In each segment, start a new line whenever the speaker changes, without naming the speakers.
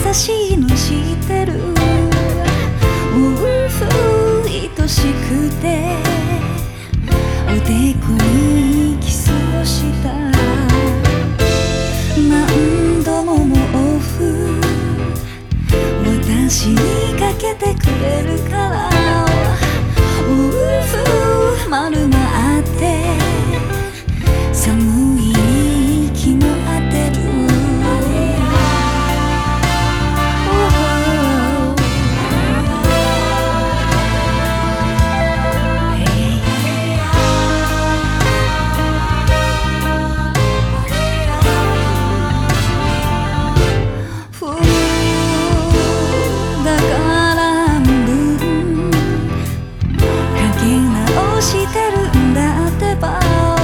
しいの知ってる。愛しくておでこにキスをした。何度も毛布私にかけてくれるから、丸まって寒い息も当てる。してるんだってば、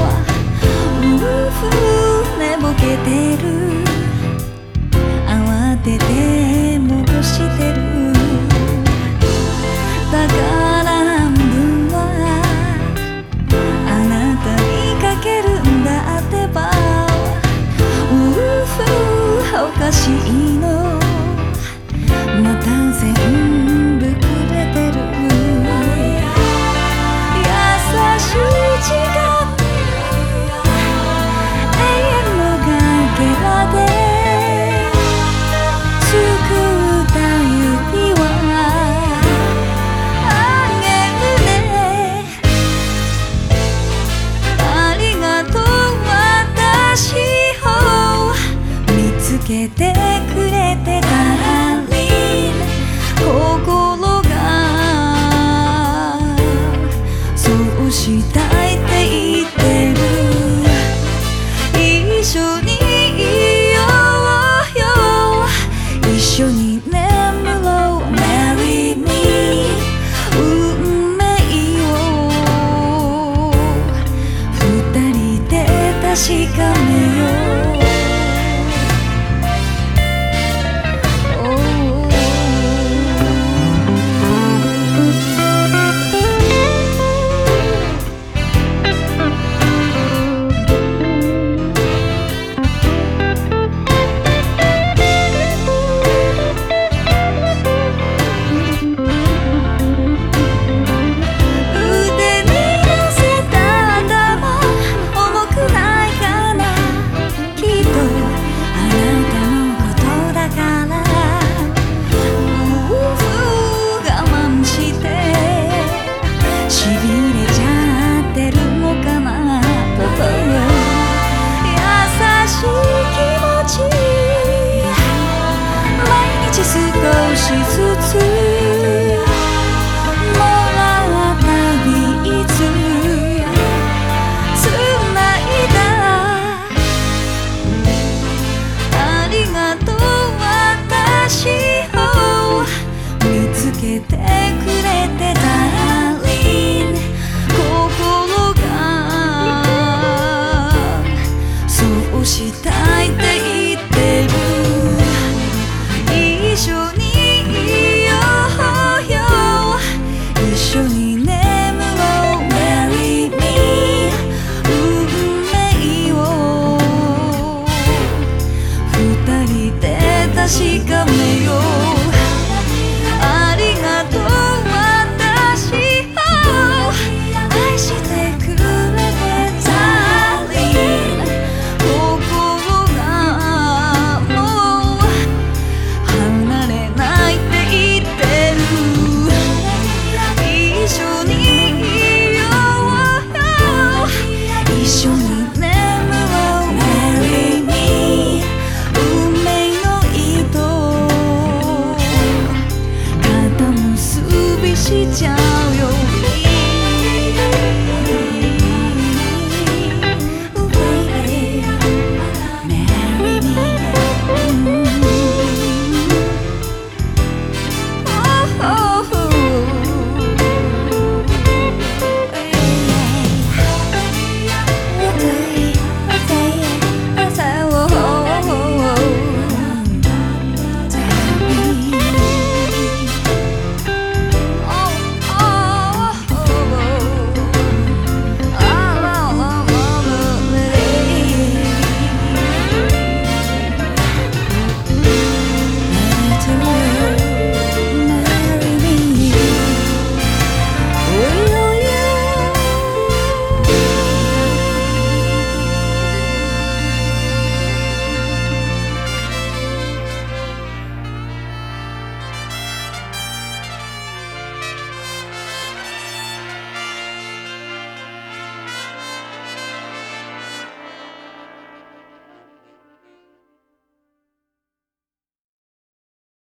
寝ぼけてる、慌てて戻してる。だから半分はあなたにかけるんだってば、おかしいのまた全部くれてる。時間永遠のかけらで作った指輪あげるね。ありがとう私を見つけてくれてたらに心がそうしたいって言ってる。